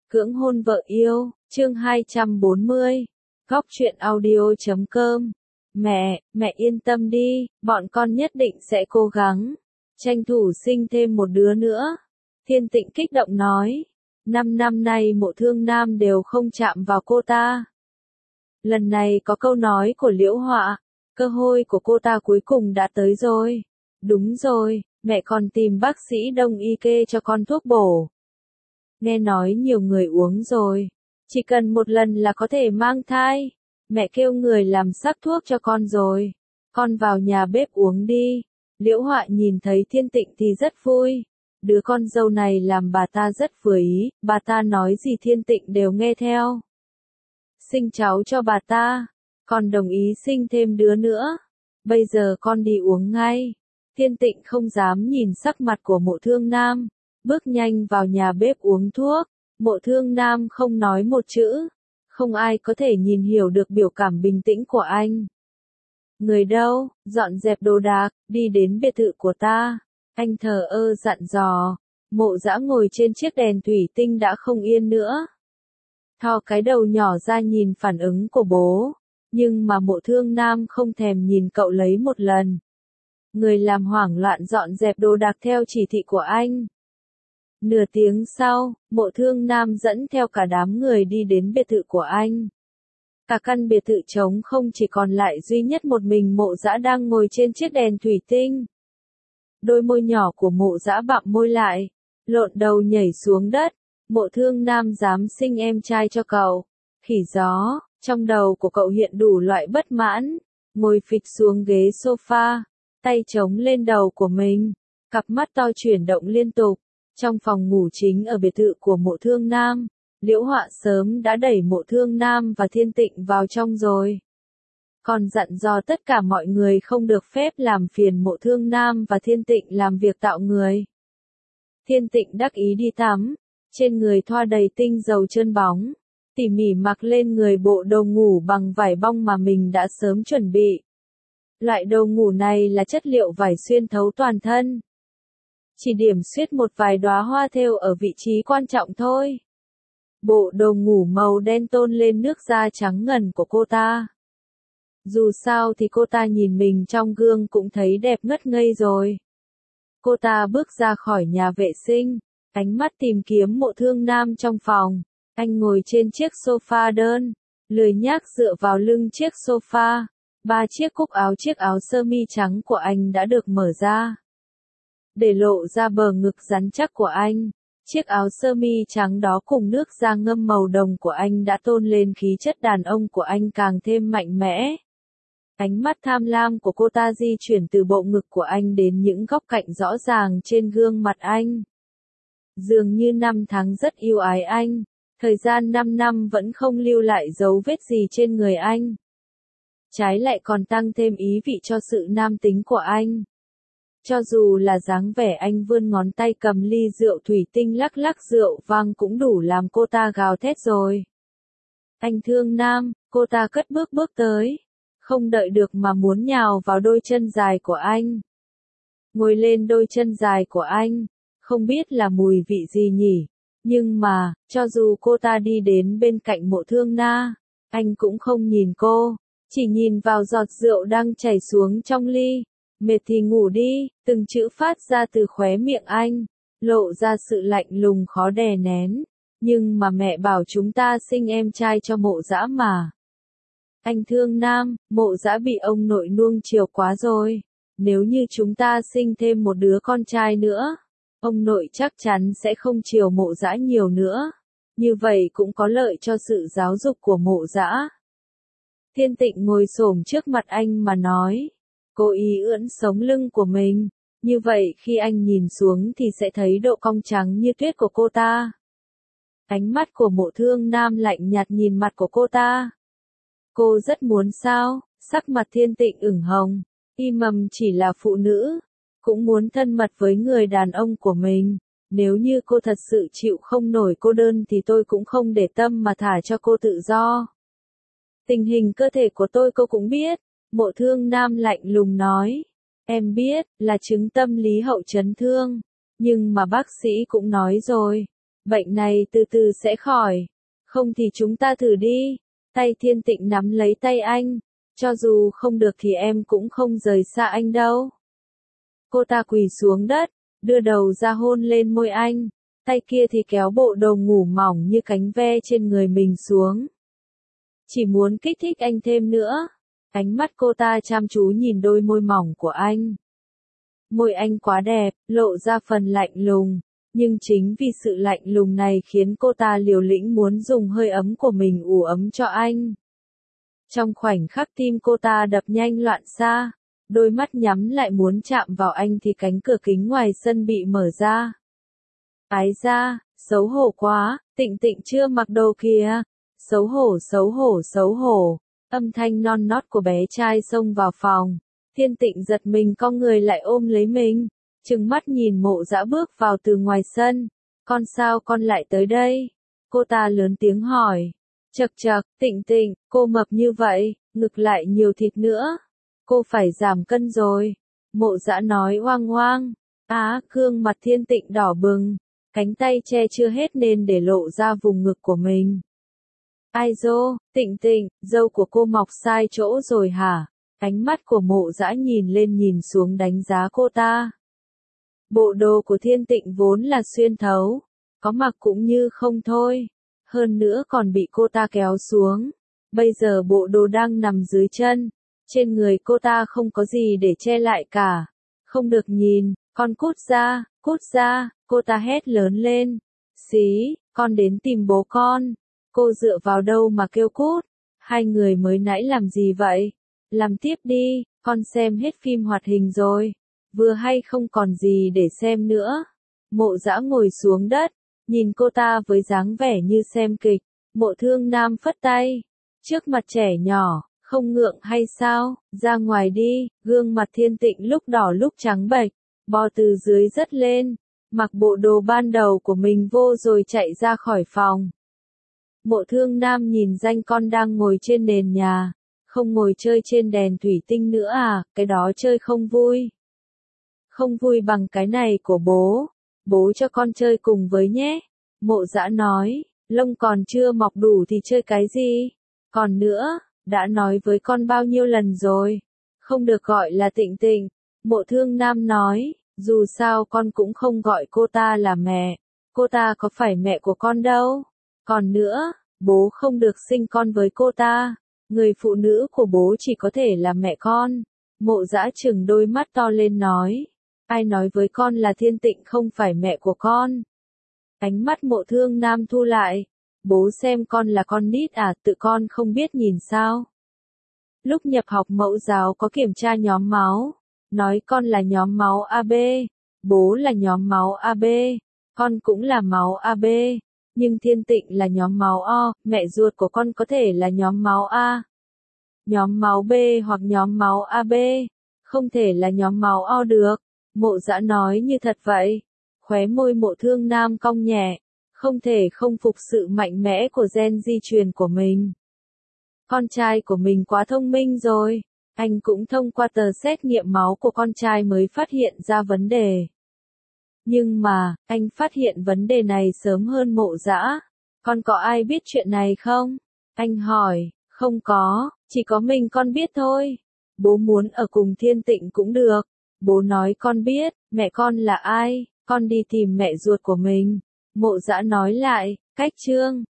Cưỡng hôn vợ yêu, chương 240, góc truyện audio.com. Mẹ yên tâm đi, bọn con nhất định sẽ cố gắng, tranh thủ sinh thêm một đứa nữa. Thiên Tịnh kích động nói, 5 năm nay Mộ Thương Nam đều không chạm vào cô ta. Lần này có câu nói của Liễu Họa, cơ hội của cô ta cuối cùng đã tới rồi. Đúng rồi, mẹ còn tìm bác sĩ đông y kê cho con thuốc bổ. Nghe nói nhiều người uống rồi, chỉ cần một lần là có thể mang thai. Mẹ kêu người làm sắc thuốc cho con rồi. Con vào nhà bếp uống đi. Liễu Họa nhìn thấy Thiên Tịnh thì rất vui. Đứa con dâu này làm bà ta rất vừa ý, bà ta nói gì Thiên Tịnh đều nghe theo. Sinh cháu cho bà ta, con đồng ý sinh thêm đứa nữa. Bây giờ con đi uống ngay. Thiên Tịnh không dám nhìn sắc mặt của Mộ Thương Nam, bước nhanh vào nhà bếp uống thuốc. Mộ Thương Nam không nói một chữ, không ai có thể nhìn hiểu được biểu cảm bình tĩnh của anh. Người đâu, dọn dẹp đồ đạc, đi đến biệt thự của ta. Anh thờ ơ dặn dò. Mộ Dã ngồi trên chiếc đèn thủy tinh đã không yên nữa. Thò cái đầu nhỏ ra nhìn phản ứng của bố, nhưng mà Mộ Thương Nam không thèm nhìn cậu lấy một lần. Người làm hoảng loạn dọn dẹp đồ đạc theo chỉ thị của anh. Nửa tiếng sau, Mộ Thương Nam dẫn theo cả đám người đi đến biệt thự của anh. Cả căn biệt thự trống không, chỉ còn lại duy nhất một mình Mộ Dã đang ngồi trên chiếc đèn thủy tinh. Đôi môi nhỏ của Mộ Dã bặm môi lại, lộn đầu nhảy xuống đất. Mộ Thương Nam dám sinh em trai cho cậu. Khỉ gió, trong đầu của cậu hiện đủ loại bất mãn. Ngồi phịch xuống ghế sofa, tay chống lên đầu của mình, cặp mắt to chuyển động liên tục. Trong phòng ngủ chính ở biệt thự của Mộ Thương Nam, Liễu Họa sớm đã đẩy Mộ Thương Nam và Thiên Tịnh vào trong rồi. Còn dặn dò tất cả mọi người không được phép làm phiền Mộ Thương Nam và Thiên Tịnh làm việc tạo người. Thiên Tịnh đắc ý đi tắm, trên người thoa đầy tinh dầu trơn bóng, tỉ mỉ mặc lên người bộ đồ ngủ bằng vải bông mà mình đã sớm chuẩn bị. Loại đồ ngủ này là chất liệu vải xuyên thấu toàn thân. Chỉ điểm xuyết một vài đóa hoa thêu ở vị trí quan trọng thôi. Bộ đồ ngủ màu đen tôn lên nước da trắng ngần của cô ta. Dù sao thì cô ta nhìn mình trong gương cũng thấy đẹp ngất ngây rồi. Cô ta bước ra khỏi nhà vệ sinh, ánh mắt tìm kiếm Mộ Thương Nam trong phòng. Anh ngồi trên chiếc sofa đơn, lười nhác dựa vào lưng chiếc sofa. 3 chiếc cúc áo, chiếc áo sơ mi trắng của anh đã được mở ra, để lộ ra bờ ngực rắn chắc của anh. Chiếc áo sơ mi trắng đó cùng nước da ngâm màu đồng của anh đã tôn lên khí chất đàn ông của anh càng thêm mạnh mẽ. Ánh mắt tham lam của cô ta di chuyển từ bộ ngực của anh đến những góc cạnh rõ ràng trên gương mặt anh. Dường như 5 tháng rất yêu ái anh, thời gian 5 năm vẫn không lưu lại dấu vết gì trên người anh. Trái lại còn tăng thêm ý vị cho sự nam tính của anh. Cho dù là dáng vẻ anh vươn ngón tay cầm ly rượu thủy tinh lắc lắc rượu vang cũng đủ làm cô ta gào thét rồi. Anh Thương Nam, cô ta cất bước tới, không đợi được mà muốn nhào vào đôi chân dài của anh. Ngồi lên đôi chân dài của anh, không biết là mùi vị gì nhỉ, nhưng mà, cho dù cô ta đi đến bên cạnh Mộ Thương Na, anh cũng không nhìn cô, chỉ nhìn vào giọt rượu đang chảy xuống trong ly. Mệt thì ngủ đi, từng chữ phát ra từ khóe miệng anh, lộ ra sự lạnh lùng khó đè nén. Nhưng mà mẹ bảo chúng ta sinh em trai cho Mộ Dã mà. Anh Thương Nam, Mộ Dã bị ông nội nuông chiều quá rồi. Nếu như chúng ta sinh thêm một đứa con trai nữa, ông nội chắc chắn sẽ không chiều Mộ Dã nhiều nữa. Như vậy cũng có lợi cho sự giáo dục của Mộ Dã. Thiên Tịnh ngồi xổm trước mặt anh mà nói. Cô ý ưỡn sống lưng của mình, như vậy khi anh nhìn xuống thì sẽ thấy độ cong trắng như tuyết của cô ta. Ánh mắt của Mộ Thương Nam lạnh nhạt nhìn mặt của cô ta. Cô rất muốn sao? Sắc mặt Thiên Tịnh ửng hồng. Y Mầm chỉ là phụ nữ, cũng muốn thân mật với người đàn ông của mình. Nếu như cô thật sự chịu không nổi cô đơn thì tôi cũng không để tâm mà thả cho cô tự do. Tình hình cơ thể của tôi cô cũng biết. Mộ Thương Nam lạnh lùng nói. Em biết, là chứng tâm lý hậu chấn thương. Nhưng mà bác sĩ cũng nói rồi. Bệnh này từ từ sẽ khỏi. Không thì chúng ta thử đi. Tay Thiên Tịnh nắm lấy tay anh. Cho dù không được thì em cũng không rời xa anh đâu. Cô ta quỳ xuống đất, đưa đầu ra hôn lên môi anh. Tay kia thì kéo bộ đồ ngủ mỏng như cánh ve trên người mình xuống. Chỉ muốn kích thích anh thêm nữa. Ánh mắt cô ta chăm chú nhìn đôi môi mỏng của anh. Môi anh quá đẹp, lộ ra phần lạnh lùng. Nhưng chính vì sự lạnh lùng này khiến cô ta liều lĩnh muốn dùng hơi ấm của mình ủ ấm cho anh. Trong khoảnh khắc tim cô ta đập nhanh loạn xạ, đôi mắt nhắm lại muốn chạm vào anh thì cánh cửa kính ngoài sân bị mở ra. Ái da, xấu hổ quá, Tịnh Tịnh chưa mặc đồ kìa. Xấu hổ xấu hổ xấu hổ. Âm thanh non nót của bé trai xông vào phòng. Thiên Tịnh giật mình cong người lại ôm lấy mình. Trừng mắt nhìn Mộ Dã bước vào từ ngoài sân. Con sao con lại tới đây? Cô ta lớn tiếng hỏi. Chậc chậc, Tịnh Tịnh, cô mập như vậy, ngực lại nhiều thịt nữa. Cô phải giảm cân rồi. Mộ Dã nói oang oang. Gương mặt Thiên Tịnh đỏ bừng. Cánh tay che chưa hết nên để lộ ra vùng ngực của mình. Ai dô, Tịnh Tịnh, râu của cô mọc sai chỗ rồi hả? Ánh mắt của Mộ Dã nhìn lên nhìn xuống đánh giá cô ta. Bộ đồ của Thiên Tịnh vốn là xuyên thấu, có mặc cũng như không thôi. Hơn nữa còn bị cô ta kéo xuống. Bây giờ bộ đồ đang nằm dưới chân. Trên người cô ta không có gì để che lại cả. Không được nhìn, con cút ra, cô ta hét lớn lên. Xí, con đến tìm bố con. Cô dựa vào đâu mà kêu cút? Hai người mới nãy làm gì vậy? Làm tiếp đi, con xem hết phim hoạt hình rồi. Vừa hay không còn gì để xem nữa. Mộ Dã ngồi xuống đất, nhìn cô ta với dáng vẻ như xem kịch. Mộ Thương Nam phất tay. Trước mặt trẻ nhỏ, không ngượng hay sao? Ra ngoài đi. Gương mặt Thiên Tịnh lúc đỏ lúc trắng bệch, bò từ dưới rất lên, mặc bộ đồ ban đầu của mình vô rồi chạy ra khỏi phòng. Mộ Thương Nam nhìn danh con đang ngồi trên nền nhà. Không ngồi chơi trên đèn thủy tinh nữa à, cái đó chơi không vui. Không vui bằng cái này của bố. Bố cho con chơi cùng với nhé. Mộ Dã nói, lông còn chưa mọc đủ thì chơi cái gì? Còn nữa, đã nói với con bao nhiêu lần rồi. Không được gọi là Tịnh Tịnh. Mộ Thương Nam nói, dù sao con cũng không gọi cô ta là mẹ. Cô ta có phải mẹ của con đâu. Còn nữa, bố không được sinh con với cô ta. Người phụ nữ của bố chỉ có thể là mẹ con. Mộ Dã trừng đôi mắt to lên nói. Ai nói với con là Thiên Tịnh không phải mẹ của con? Ánh mắt Mộ Thương Nam thu lại. Bố xem con là con nít à, tự con không biết nhìn sao? Lúc nhập học mẫu giáo có kiểm tra nhóm máu. Nói con là nhóm máu AB. Bố là nhóm máu AB. Con cũng là máu AB. Nhưng Thiên Tịnh là nhóm máu O, mẹ ruột của con có thể là nhóm máu A. Nhóm máu B hoặc nhóm máu AB. Không thể là nhóm máu O được. Mộ Dã nói như thật vậy. Khóe môi Mộ Thương Nam cong nhẹ. Không thể không phục sự mạnh mẽ của gen di truyền của mình. Con trai của mình quá thông minh rồi. Anh cũng thông qua tờ xét nghiệm máu của con trai mới phát hiện ra vấn đề. Nhưng mà, anh phát hiện vấn đề này sớm hơn Mộ Dã. Con có ai biết chuyện này không? Anh hỏi, không có, chỉ có mình con biết thôi. Bố muốn ở cùng Thiên Tịnh cũng được. Bố nói con biết, mẹ con là ai, con đi tìm mẹ ruột của mình. Mộ Dã nói lại, cách chương.